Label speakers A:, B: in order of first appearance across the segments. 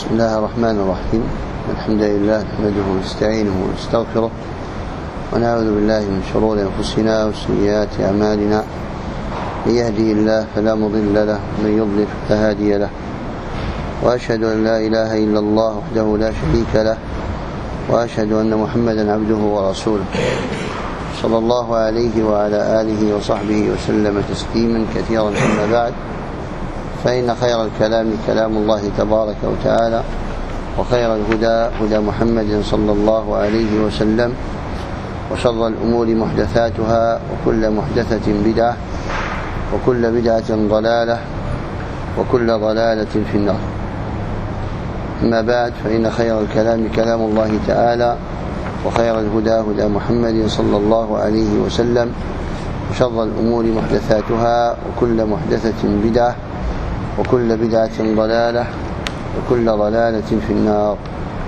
A: بسم الله الرحمن الرحيم. الحمد لله نحمده ونستعينه ونستغفره ونعوذ بالله من شرور أنفسنا وسيئات أعمالنا. من يهدي الله فلا مضل له ومن يضلل فلا هادي له، وأشهد أن لا إله إلا الله وحده لا شريك له، وأشهد أن محمدا عبده ورسوله صلى الله عليه وعلى آله وصحبه وسلم تسليما كثيرا. أما بعد، فإن خير الكلام كلام الله تبارك وتعالى، وخير الهدى هدى محمد صلى الله عليه وسلم، وشر الأمور محدثاتها، وكل محدثة بدعة، وكل بدعة ضلالة، وكل ضلالة في النار. أما بعد، فإن خير الكلام كلام الله تعالى، وخير الهدى هدى محمد صلى الله عليه وسلم، وشر الأمور محدثاتها، وكل محدثة بدعة، وكل بدعة ضلالة، وكل ضلالة في النار.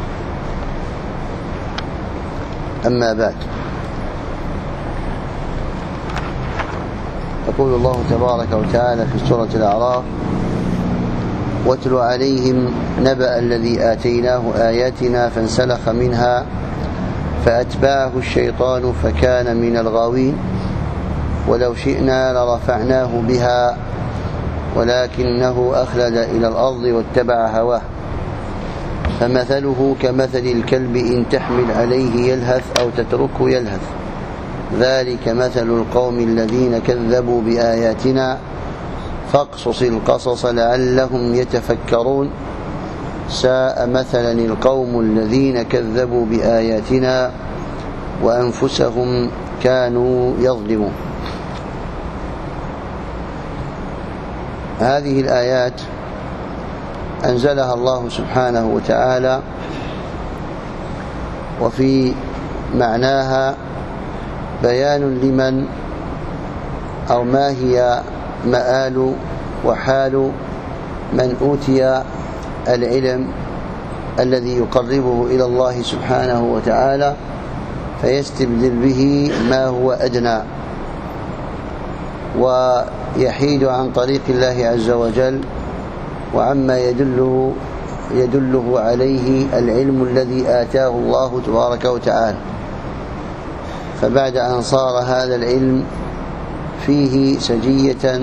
A: أما بعد، يقول الله تبارك وتعالى في سورة الأعراف: واتل عليهم نبأ الذي آتيناه آياتنا فانسلخ منها فأتبعه الشيطان فكان من الغاوين ولو شئنا لرفعناه بها ولكنه أخلد إلى الأرض واتبع هواه فمثله كمثل الكلب إن تحمل عليه يلهث أو تتركه يلهث، ذلك مثل القوم الذين كذبوا بآياتنا فاقصص القصص لعلهم يتفكرون، ساء مثلا القوم الذين كذبوا بآياتنا وأنفسهم كانوا يظلمون. هذه الآيات أنزلها الله سبحانه وتعالى، وفي معناها بيان لمن أو ما هي مآل وحال من أوتي العلم الذي يقربه إلى الله سبحانه وتعالى فيستبدل به ما هو أدنى ويحيد عن طريق الله عز وجل وعما يدله عليه العلم الذي آتاه الله تبارك وتعالى. فبعد أن صار هذا العلم فيه سجية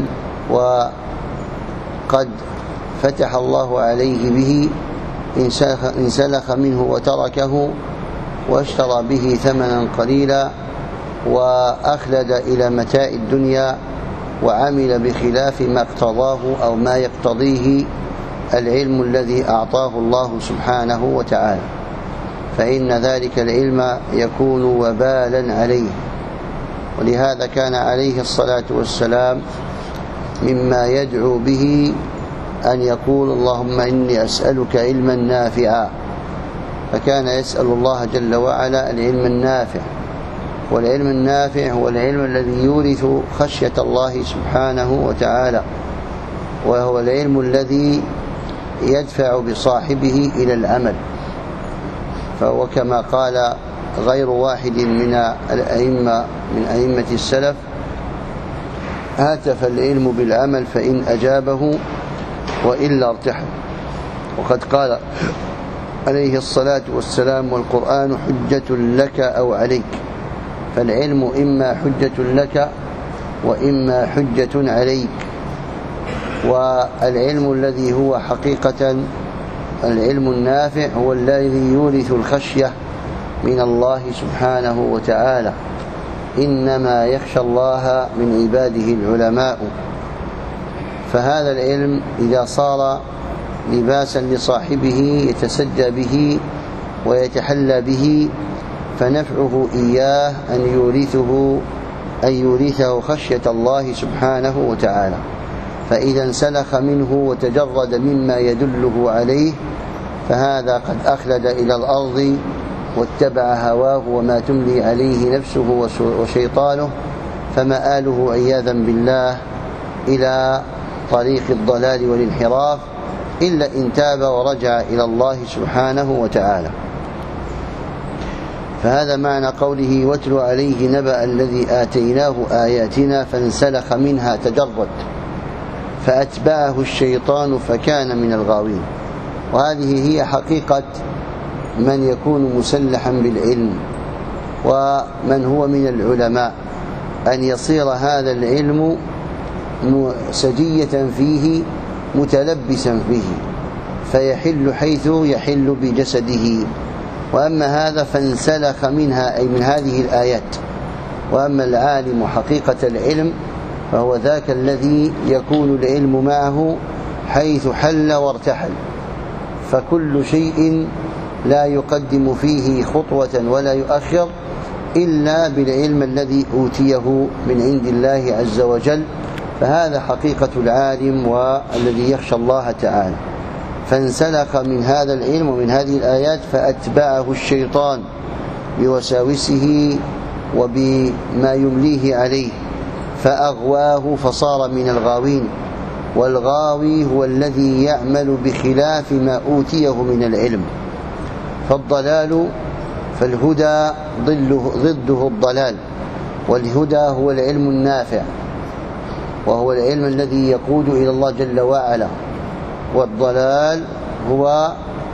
A: وقد فتح الله عليه به، انسلخ منه وتركه واشترى به ثمنا قليلا وأخلد إلى متاع الدنيا وعمل بخلاف ما اقتضاه أو ما يقتضيه العلم الذي أعطاه الله سبحانه وتعالى، فإن ذلك العلم يكون وبالا عليه. ولهذا كان عليه الصلاة والسلام مما يدعو به أن يقول: اللهم إني أسألك علما نافعا، فكان يسأل الله جل وعلا العلم النافع. والعلم النافع هو العلم الذي يورث خشية الله سبحانه وتعالى، وهو العلم الذي يدفع بصاحبه إلى العمل. فهو كما قال غير واحد من أئمة السلف: هاتف العلم بالعمل فإن أجابه وإلا ارتحل. وقد قال عليه الصلاة والسلام: والقرآن حجة لك أو عليك. فالعلم إما حجة لك وإما حجة عليك. والعلم الذي هو حقيقة العلم النافع هو الذي يورث الخشية من الله سبحانه وتعالى. إنما يخشى الله من عباده العلماء. فهذا العلم إذا صار لباسا لصاحبه يتسدى به ويتحلى به فنفعه إياه أن يورثه خشية الله سبحانه وتعالى. فإذا انسلخ منه وتجرد مما يدله عليه فهذا قد أخلد إلى الأرض واتبع هواه وما تملي عليه نفسه وشيطانه، فمآله عياذا بالله إلى طريق الضلال والانحراف، إلا إن تاب ورجع إلى الله سبحانه وتعالى. فهذا معنى قوله: واتل عليه نبأ الذي آتيناه آياتنا فانسلخ منها تجرد فأتبعه الشيطان فكان من الغاوين. وهذه هي حقيقة من يكون مسلحا بالعلم ومن هو من العلماء، أن يصير هذا العلم سجية فيه متلبسا به فيحل حيث يحل بجسده. وأما هذا فانسلخ منها، أي من هذه الآيات. وأما العالم حقيقة العلم فهو ذاك الذي يكون العلم معه حيث حل وارتحل، فكل شيء لا يقدم فيه خطوة ولا يؤخر إلا بالعلم الذي أوتيه من عند الله عز وجل. فهذا حقيقة العالم والذي يخشى الله تعالى. فانسلخ من هذا العلم ومن هذه الآيات فأتبعه الشيطان بوساوسه وبما يمليه عليه فأغواه فصار من الغاوين. والغاوي هو الذي يعمل بخلاف ما أوتيه من العلم. فالهدى ضده الضلال، والهدى هو العلم النافع وهو العلم الذي يقود إلى الله جل وعلا، والضلال هو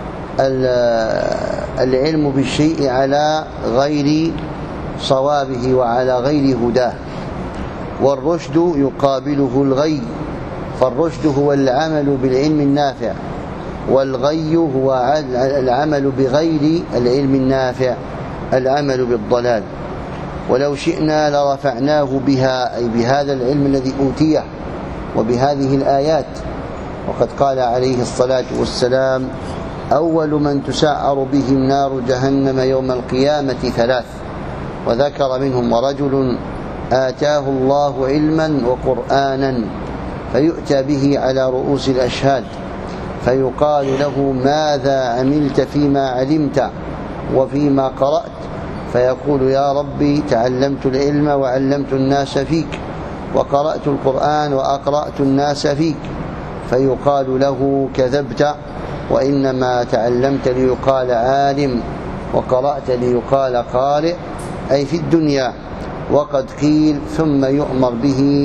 A: العلم بالشيء على غير صوابه وعلى غير هداه. والرشد يقابله الغي، فالرشد هو العمل بالعلم النافع، والغي هو العمل بغير العلم النافع، العمل بالضلال. ولو شئنا لرفعناه بها، أي بهذا العلم الذي أوتيه وبهذه الآيات. وقد قال عليه الصلاة والسلام: أول من تسعر بهم نار جهنم يوم القيامة 3، وذكر منهم: ورجل آتاه الله علما وقرآنا فيؤتى به على رؤوس الأشهاد فيقال له: ماذا عملت فيما علمت وفيما قرأت؟ فيقول: يا ربي تعلمت العلم وعلمت الناس فيك، وقرأت القرآن وأقرأت الناس فيك. فيقال له: كذبت، وإنما تعلمت ليقال عالم وقرأت ليقال قارئ، أي في الدنيا. وقد قيل: ثم يؤمر به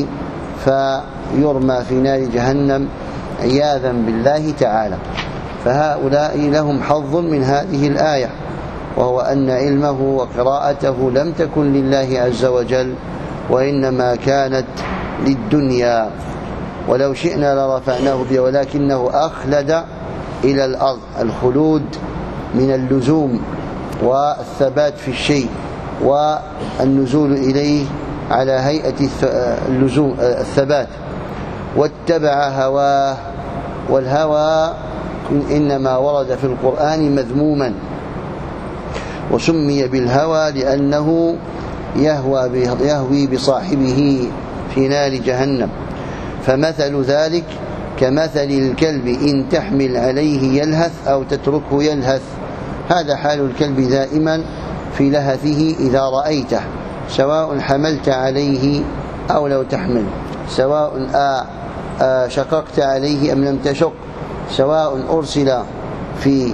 A: فيرمى في نار جهنم عياذا بالله تعالى. فهؤلاء لهم حظ من هذه الآية، وهو أن علمه وقراءته لم تكن لله عز وجل، وإنما كانت للدنيا. ولو شئنا لرفعناه بها ولكنه أخلد إلى الأرض. الخلود من اللزوم والثبات في الشيء والنزول إليه على هيئة الثبات. واتبع هواه، والهوى إنما ورد في القرآن مذموما، وسمي بالهوى لأنه يهوي بصاحبه في نار جهنم. فمثل ذلك كمثل الكلب إن تحمل عليه يلهث أو تتركه يلهث. هذا حال الكلب دائما في لهثه إذا رأيته، سواء حملت عليه أو لو تحمل، سواء شققت عليه أم لم تشق، سواء أرسل في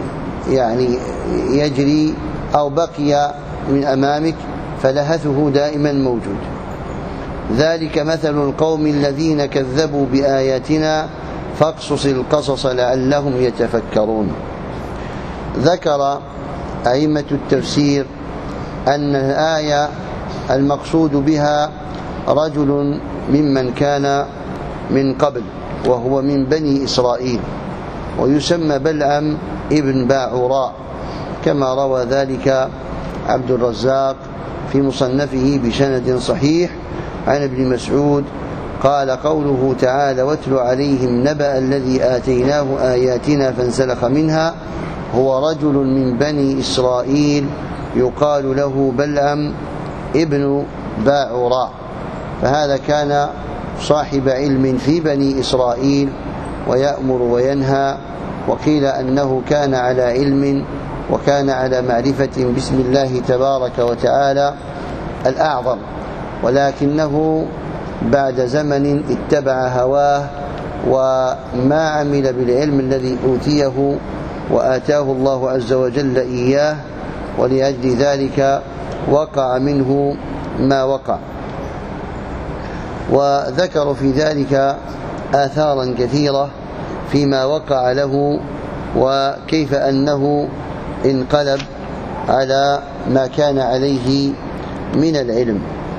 A: يجري أو بقي من أمامك، فلهثه دائما موجود. ذلك مثل القوم الذين كذبوا بآياتنا فاقصص القصص لعلهم يتفكرون. ذكر أئمة التفسير أن الآية المقصود بها رجل ممن كان من قبل، وهو من بني إسرائيل، ويسمى بلعم ابن باعوراء، كما روى ذلك عبد الرزاق في مصنفه بسند صحيح عن ابن مسعود قال: قوله تعالى: واتل عليهم نبأ الذي آتيناه آياتنا فانسلخ منها، هو رجل من بني إسرائيل يقال له بلعم ابن باعوراء. فهذا كان صاحب علم في بني إسرائيل ويأمر وينهى، وقيل أنه كان على علم وكان على معرفة باسم الله تبارك وتعالى الأعظم، ولكنه بعد زمن اتبع هواه وما عمل بالعلم الذي أوتيه وآتاه الله عز وجل إياه، ولأجل ذلك وقع منه ما وقع. وذكروا في ذلك آثارا كثيرة فيما وقع له وكيف أنه انقلب على ما كان عليه من العلم.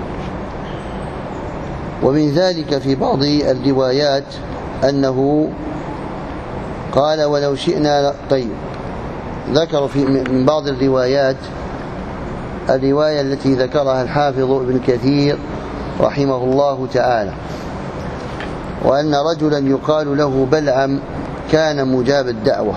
A: ومن ذلك في بعض الروايات أنه قال ولو شئنا. طيب، ذكر من بعض الروايات الرواية التي ذكرها الحافظ ابن كثير رحمه الله تعالى، وأن رجلا يقال له بلعم كان مجاب الدعوة،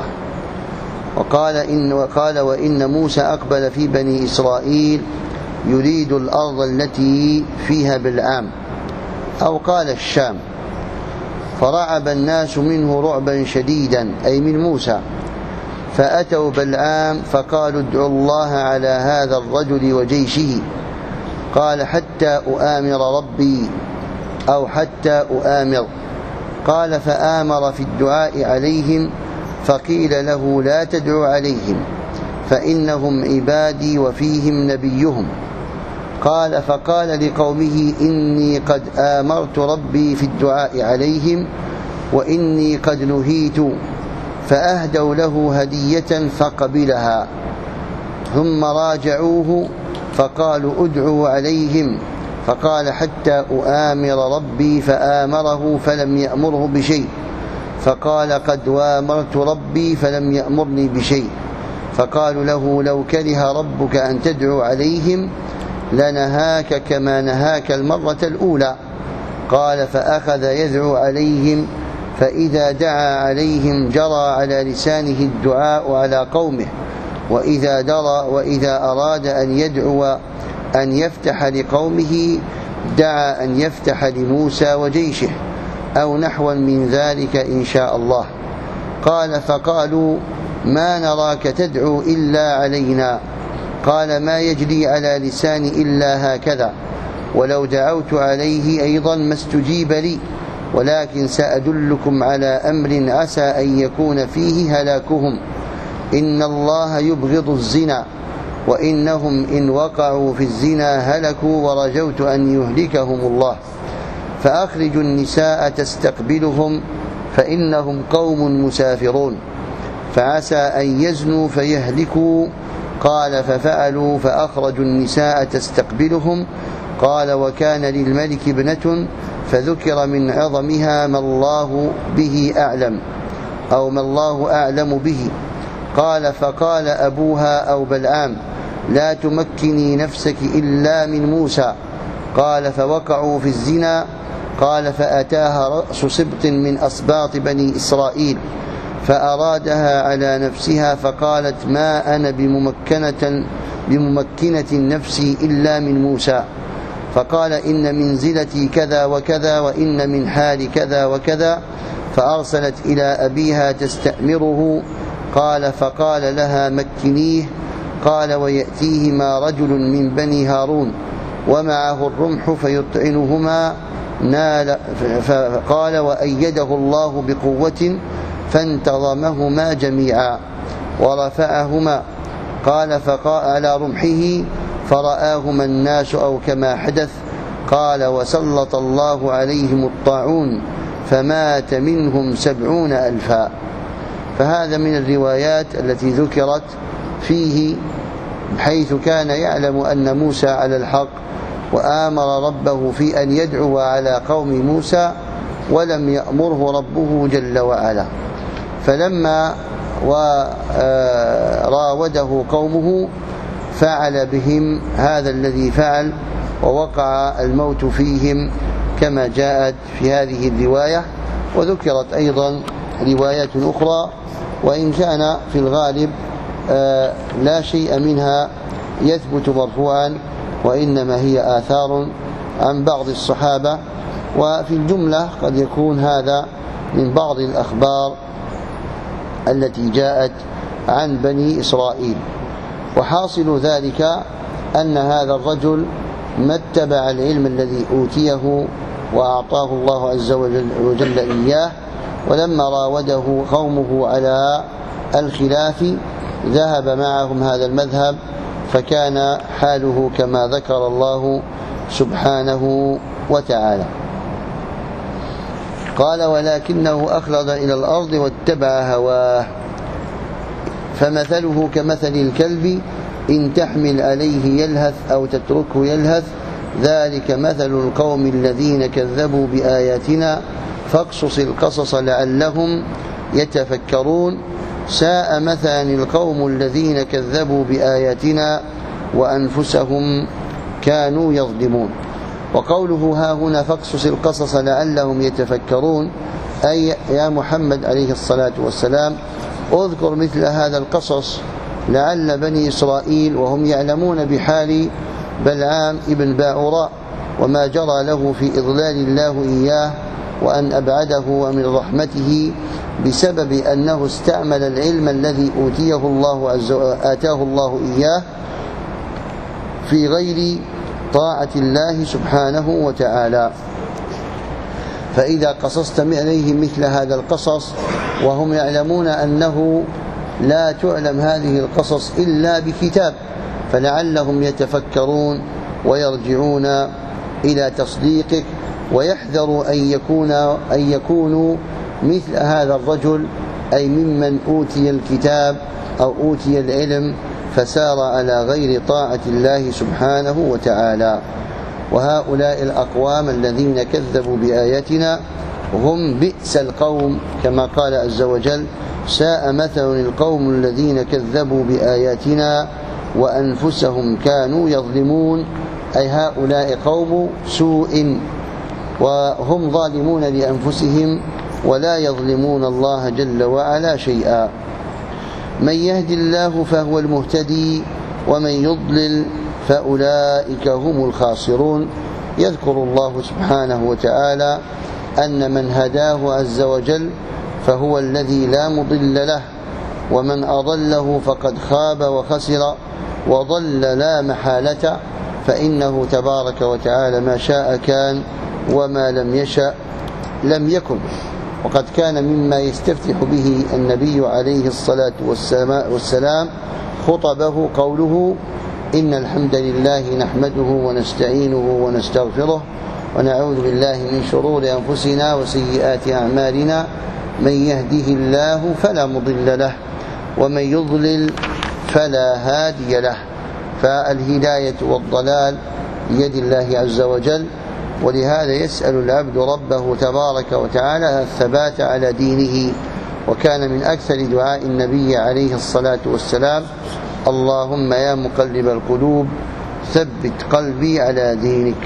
A: وقال وإن موسى أقبل في بني إسرائيل يريد الأرض التي فيها بلعام، أو قال الشام، فرعب الناس منه رعبا شديدا، أي من موسى، فأتوا بلعام فقالوا ادعوا الله على هذا الرجل وجيشه. قال حتى أؤامر ربي، أو حتى أؤامر. قال فآمر في الدعاء عليهم، فقيل له لا تدعو عليهم فإنهم عبادي وفيهم نبيهم. قال فقال لقومه إني قد آمرت ربي في الدعاء عليهم وإني قد نهيت، فأهدوا له هدية فقبلها، ثم راجعوه فقالوا ادعوا عليهم، فقال حتى أؤامر ربي، فآمره فلم يأمره بشيء، فقال قد وامرت ربي فلم يأمرني بشيء. فقالوا له لو كره ربك أن تدعو عليهم لنهاك كما نهاك المرة الأولى. قال فأخذ يدعو عليهم، فإذا دعا عليهم جرى على لسانه الدعاء على قومه، وإذا أراد أن يدعو أن يفتح لقومه دعا أن يفتح لموسى وجيشه، أو نحوا من ذلك إن شاء الله. قال فقالوا ما نراك تدعو إلا علينا. قال ما يجري على لساني إلا هكذا، ولو دعوت عليه أيضا ما استجيب لي، ولكن سأدلكم على أمر عسى أن يكون فيه هلاكهم. إن الله يبغض الزنا، وإنهم إن وقعوا في الزنا هلكوا، ورجوت أن يهلكهم الله. فأخرجوا النساء تستقبلهم فإنهم قوم مسافرون، فعسى أن يزنوا فيهلكوا. قال ففعلوا، فأخرجوا النساء تستقبلهم. قال وكان للملك ابنة، فذكر من عظمها ما الله به أعلم، أو ما الله أعلم به. قال فقال أبوها أو بلعام لا تمكني نفسك إلا من موسى. قال فوقعوا في الزنا. قال فأتاها رأس سبط من أسباط بني إسرائيل، فأرادها على نفسها، فقالت ما أنا بممكنة نفسي إلا من موسى. فقال إن منزلتي كذا وكذا، وإن من حال كذا وكذا. فأرسلت إلى أبيها تستأمره. قال فقال لها مكنيه. قال ويأتيهما رجل من بني هارون ومعه الرمح فيطعنهما نال. فقال وأيده الله بقوة فانتظمهما جميعا ورفعهما. قال فقال على رمحه فرآهما الناس، أو كما حدث. قال وسلط الله عليهم الطاعون فمات منهم 70,000. فهذا من الروايات التي ذكرت فيه، حيث كان يعلم أن موسى على الحق، وآمر ربه في أن يدعو على قوم موسى، ولم يأمره ربه جل وعلا. فلما راوده قومه فعل بهم هذا الذي فعل، ووقع الموت فيهم كما جاءت في هذه الرواية. وذكرت أيضا روايات أخرى، وإن كان في الغالب لا شيء منها يثبت مرفوعا، وإنما هي آثار عن بعض الصحابة. وفي الجملة قد يكون هذا من بعض الأخبار التي جاءت عن بني إسرائيل. وحاصل ذلك أن هذا الرجل ما اتبع العلم الذي أوتيه وأعطاه الله عز وجل إياه، ولما راوده قومه على الخلاف ذهب معهم هذا المذهب، فكان حاله كما ذكر الله سبحانه وتعالى. قال ولكنه أخلد إلى الأرض واتبع هواه. فمثله كمثل الكلب إن تحمل عليه يلهث أو تتركه يلهث ذلك مثل القوم الذين كذبوا بآياتنا فاقصص القصص لعلهم يتفكرون ساء مثلا القوم الذين كذبوا بآياتنا وأنفسهم كانوا يظلمون. وقوله ها هنا فاقصص القصص لعلهم يتفكرون أي يا محمد عليه الصلاة والسلام اذكر مثل هذا القصص لعل بني إسرائيل وهم يعلمون بحال بلعام ابن باعوراء وما جرى له في إضلال الله إياه وأن أبعده ومن رحمته بسبب أنه استعمل العلم الذي آتاه الله إياه في غير طاعة الله سبحانه وتعالى. فإذا قصصت عليهم مثل هذا القصص وهم يعلمون أنه لا تعلم هذه القصص إلا بكتاب فلعلهم يتفكرون ويرجعون إلى تصديقك ويحذروا أن يكونوا مثل هذا الرجل أي ممن أوتي الكتاب أو أوتي العلم فسار على غير طاعة الله سبحانه وتعالى. وهؤلاء الأقوام الذين كذبوا بآياتنا هم بئس القوم كما قال عز وجل ساء مثل القوم الذين كذبوا بآياتنا وأنفسهم كانوا يظلمون أي هؤلاء قوم سوء وهم ظالمون لأنفسهم ولا يظلمون الله جل وعلا شيئا. من يهد الله فهو المهتدي ومن يضلل فأولئك هم الخاسرون. يذكر الله سبحانه وتعالى أن من هداه عز وجل فهو الذي لا مضل له ومن أضله فقد خاب وخسر وضل لا محالة فإنه تبارك وتعالى ما شاء كان وما لم يشأ لم يكن. وقد كان مما يستفتح به النبي عليه الصلاة والسلام خطبه قوله إن الحمد لله نحمده ونستعينه ونستغفره ونعوذ بالله من شرور أنفسنا وسيئات أعمالنا من يهده الله فلا مضل له ومن يضلل فلا هادي له. فالهداية والضلال بيد الله عز وجل ولهذا يسأل العبد ربه تبارك وتعالى الثبات على دينه. وكان من أكثر دعاء النبي عليه الصلاة والسلام اللهم يا مقلب القلوب ثبت قلبي على دينك.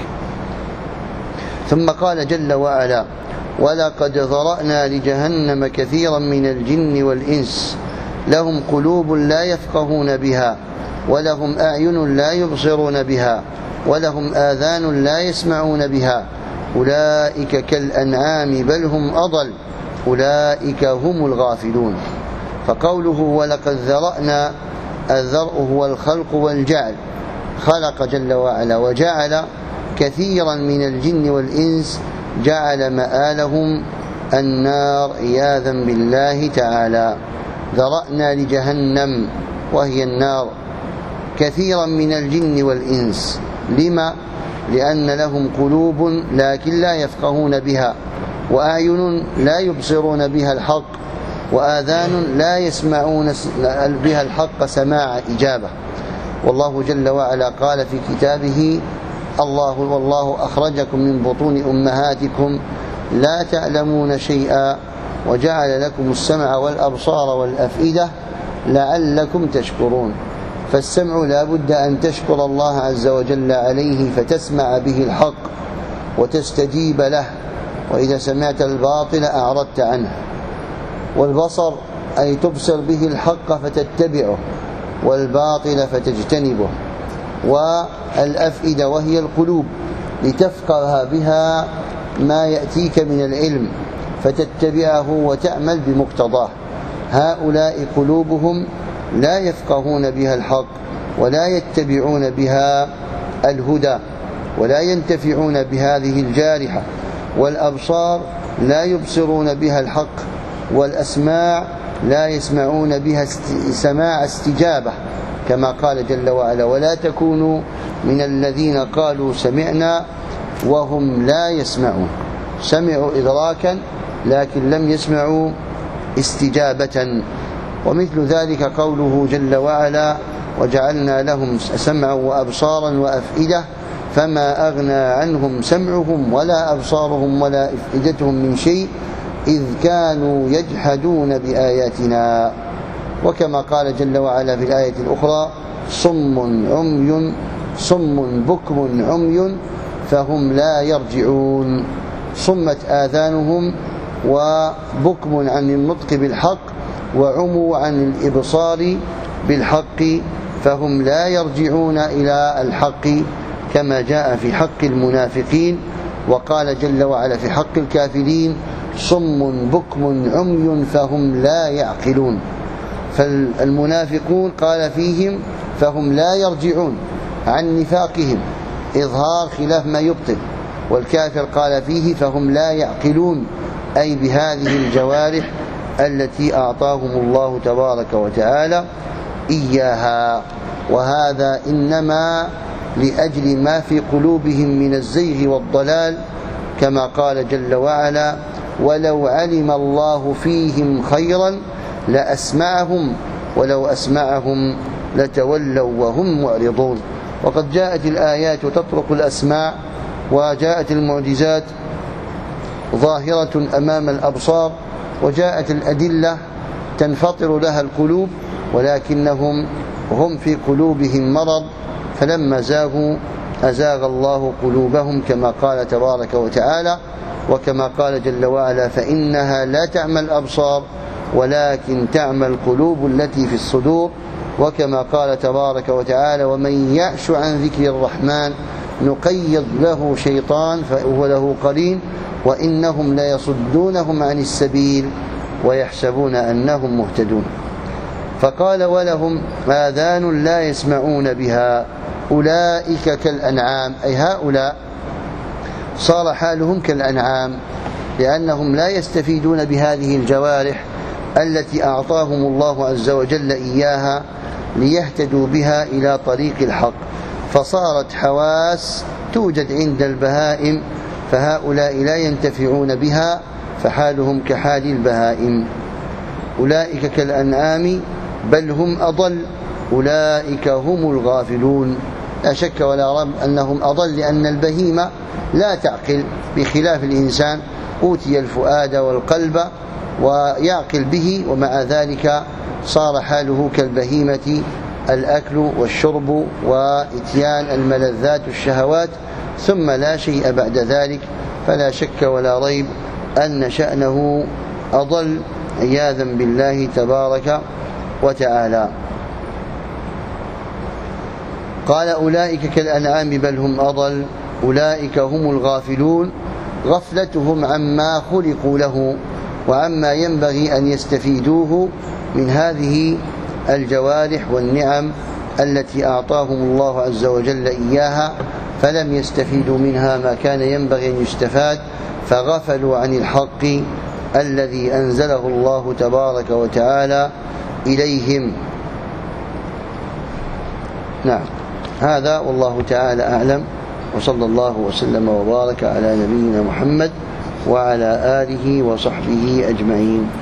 A: ثم قال جل وعلا ولقد ذرأنا لجهنم كثيرا من الجن والإنس لهم قلوب لا يفقهون بها ولهم أعين لا يبصرون بها ولهم آذان لا يسمعون بها أولئك كالأنعام بل هم أضل أولئك هم الغافلون. فقوله ولقد ذرأنا الذرء هو الخلق والجعل خلق جل وعلا وجعل كثيرا من الجن والإنس جعل مآلهم النار عياذا بالله تعالى. ذرأنا لجهنم وهي النار كثيرا من الجن والإنس. لما؟ لأن لهم قلوب لكن لا يفقهون بها وأعين لا يبصرون بها الحق وآذان لا يسمعون بها الحق سماع إجابة. والله جل وعلا قال في كتابه والله أخرجكم من بطون أمهاتكم لا تعلمون شيئا وجعل لكم السمع والأبصار والأفئدة لعلكم تشكرون. فالسمع لا بد أن تشكر الله عز وجل عليه فتسمع به الحق وتستجيب له وإذا سمعت الباطل أعرضت عنه. والبصر أي تبصر به الحق فتتبعه والباطل فتجتنبه. والأفئدة وهي القلوب لتفقه بها ما يأتيك من العلم فتتبعه وتعمل بمقتضاه. هؤلاء قلوبهم لا يفقهون بها الحق ولا يتبعون بها الهدى ولا ينتفعون بهذه الجارحة. والأبصار لا يبصرون بها الحق والأسماع لا يسمعون بها سماع استجابة كما قال جل وعلا ولا تكونوا من الذين قالوا سمعنا وهم لا يسمعون. سمعوا إدراكا لكن لم يسمعوا استجابة. ومثل ذلك قوله جل وعلا: وجعلنا لهم سمعا وأبصارا وأفئدة فما أغنى عنهم سمعهم ولا أبصارهم ولا أفئدتهم من شيء إذ كانوا يجحدون بآياتنا. وكما قال جل وعلا في الآية الأخرى: صم بكم عمي فهم لا يرجعون. صمت آذانهم وبكم عن النطق بالحق وعموا عن الإبصار بالحق فهم لا يرجعون إلى الحق، كما جاء في حق المنافقين. وقال جل وعلا في حق الكافرين: صم بكم عمي فهم لا يعقلون. فالمنافقون قال فيهم فهم لا يرجعون عن نفاقهم إظهار خلاف ما يبطل، والكافر قال فيه فهم لا يعقلون، أي بهذه الجوارح التي أعطاهم الله تبارك وتعالى إياها. وهذا إنما لأجل ما في قلوبهم من الزيغ والضلال، كما قال جل وعلا: ولو علم الله فيهم خيرا لأسمعهم ولو أسمعهم لتولوا وهم معرضون. وقد جاءت الآيات تطرق الأسماع، وجاءت المعجزات ظاهرة أمام الأبصار، وجاءت الأدلة تنفطر لها القلوب، ولكنهم هم في قلوبهم مرض، فلما زاغوا أزاغ الله قلوبهم، كما قال تبارك وتعالى. وكما قال جل وعلا: فإنها لا تعمى الأبصار ولكن تعمى القلوب التي في الصدور. وكما قال تبارك وتعالى: ومن يعش عن ذكر الرحمن نقيض له شيطان فهو له قرين وإنهم ليصدونهم عن السبيل ويحسبون أنهم مهتدون. فقال: ولهم آذان لا يسمعون بها أولئك كالأنعام، أي هؤلاء صار حالهم كالأنعام، لأنهم لا يستفيدون بهذه الجوارح التي أعطاهم الله عز وجل إياها ليهتدوا بها إلى طريق الحق، فصارت حواس توجد عند البهائم، فهؤلاء لا ينتفعون بها، فحالهم كحال البهائم. أولئك كالأنعام بل هم أضل أولئك هم الغافلون. لا شك ولا ريب أنهم أضل، لأن البهيمة لا تعقل، بخلاف الإنسان أوتي الفؤاد والقلب ويعقل به، ومع ذلك صار حاله كالبهيمة، الأكل والشرب وإتيان الملذات والشهوات، ثم لا شيء بعد ذلك. فلا شك ولا ريب أن شأنه أضل عياذا بالله تبارك وتعالى. قال: أولئك كالأنعام بل هم أضل أولئك هم الغافلون، غفلتهم عما خلقوا له وعما ينبغي أن يستفيدوه من هذه الجوارح والنعم التي أعطاهم الله عز وجل إياها، فلم يستفيدوا منها ما كان ينبغي أن يستفاد، فغفلوا عن الحق الذي أنزله الله تبارك وتعالى إليهم. نعم، هذا والله تعالى أعلم، وصلى الله وسلم وبارك على نبينا محمد وعلى آله وصحبه أجمعين.